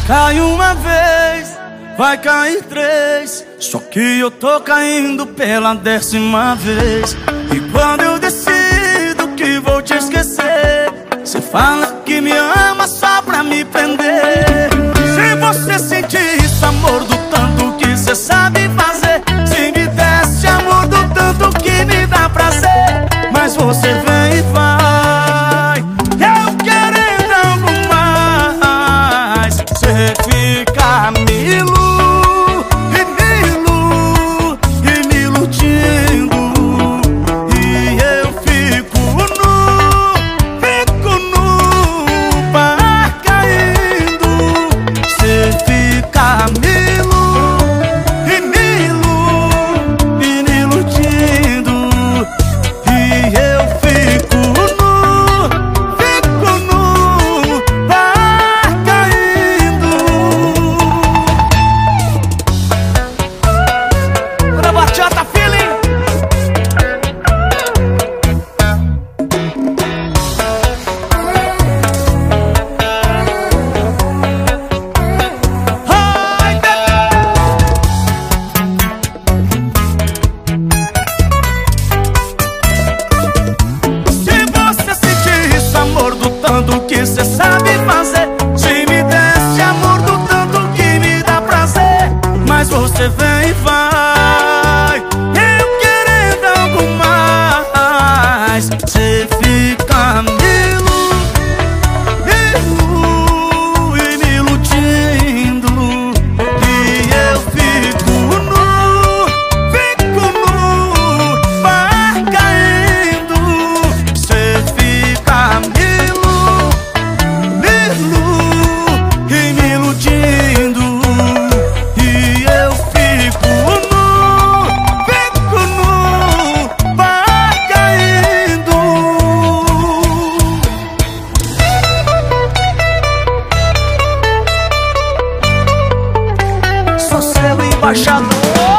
cai uma vez, vai cair três, só que eu tô caindo pela 10ª vez. E quando eu decido que vou te esquecer, cê fala que me ama só pra me prender. Se você sentir esse amor do tanto que cê sabe fazer, se me desse amor do tanto que me dá prazer, mas você vem e vai, eu querendo algo mais. Cê fica me iludindo, e eu fico no mar caindo. Cê fica me iludindo, e eu fico no mar caindo. Pra bachata feeling. Ai, se você sentir esse amor do tanto que cê sabe fazer, se me desse amor do tanto que me dá prazer, mas você vem e vai, eu querendo algo mais. Cê fica me iludindo, e eu fico no mar caindo. Cê fica me iludindo, e eu fico no mar caindo. Sou seu embaixador.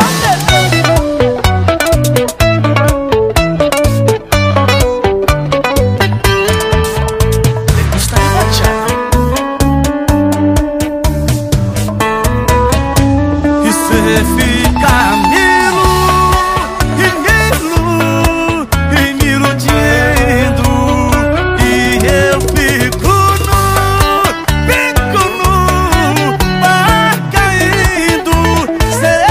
Está enganchado. E cê fica me iludindo, e eu fico no mar caindo. Cê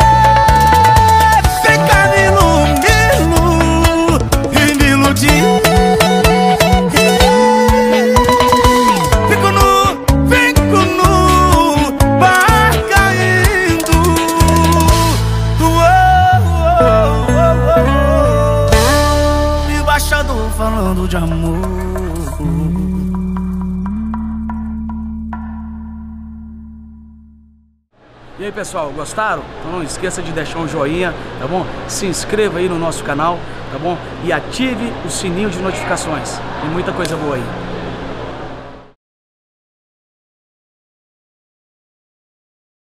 fica me iludindo, fico no mar caindo. Embaixador falando de amor. E aí, pessoal, gostaram? Então não esqueça de deixar um joinha, tá bom? Se inscreva aí no nosso canal, tá bom? E ative o sininho de notificações. Tem muita coisa boa aí.